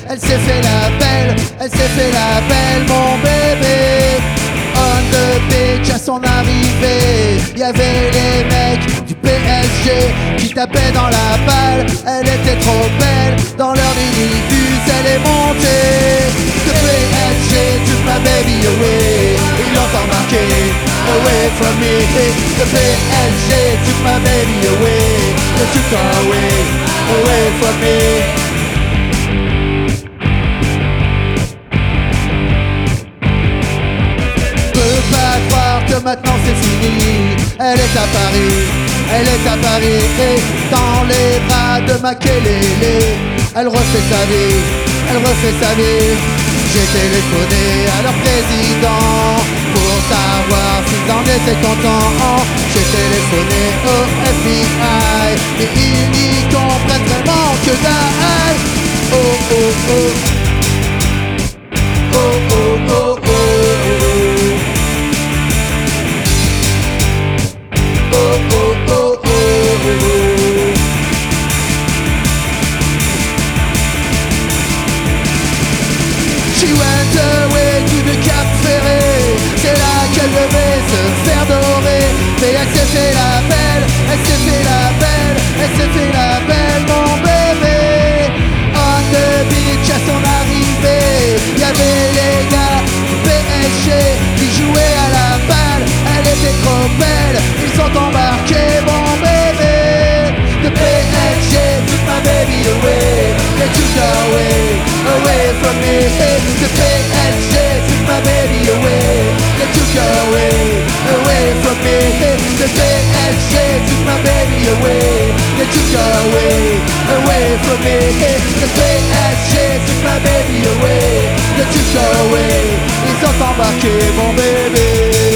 Elle s'est fait la belle, elle s'est fait la belle, mon bébé. On the beach à son arrivée, y'avait les mecs du PSG qui tapaient dans la balle. Elle était trop belle, dans leur minibus elle est montée. The PSG took my baby away, ils l'ont remarqué, away from me. The PSG took my baby away, they took her away from me. Maintenant c'est fini, elle est à Paris, elle est à Paris. Et dans les bras de Makelele, elle refait sa vie, elle refait sa vie. J'ai téléphoné à leur président pour savoir s'ils en étaient contents. J'ai téléphoné au FBI, mais ils n'y comprennent vraiment que dalle. Oh oh oh, oh oh oh oh. She went away to the Cap Ferré, c'est là qu'elle devait se faire dorer. Mais elle s'est fait la belle, elle s'est fait la belle, elle s'est fait la belle, mon bébé. On the beach à son arrivée, y'avait les gars du PSG qui jouaient à la balle. Elle était trop belle, ils sont embarqués, mon bébé. The PSG took my baby away, they took her away from me. The PSG took my baby away, they took her away from me. The PSG took my baby away, they took her away from me. The PSG took my baby away, they took her away. Ils sont embarqués, mon bébé.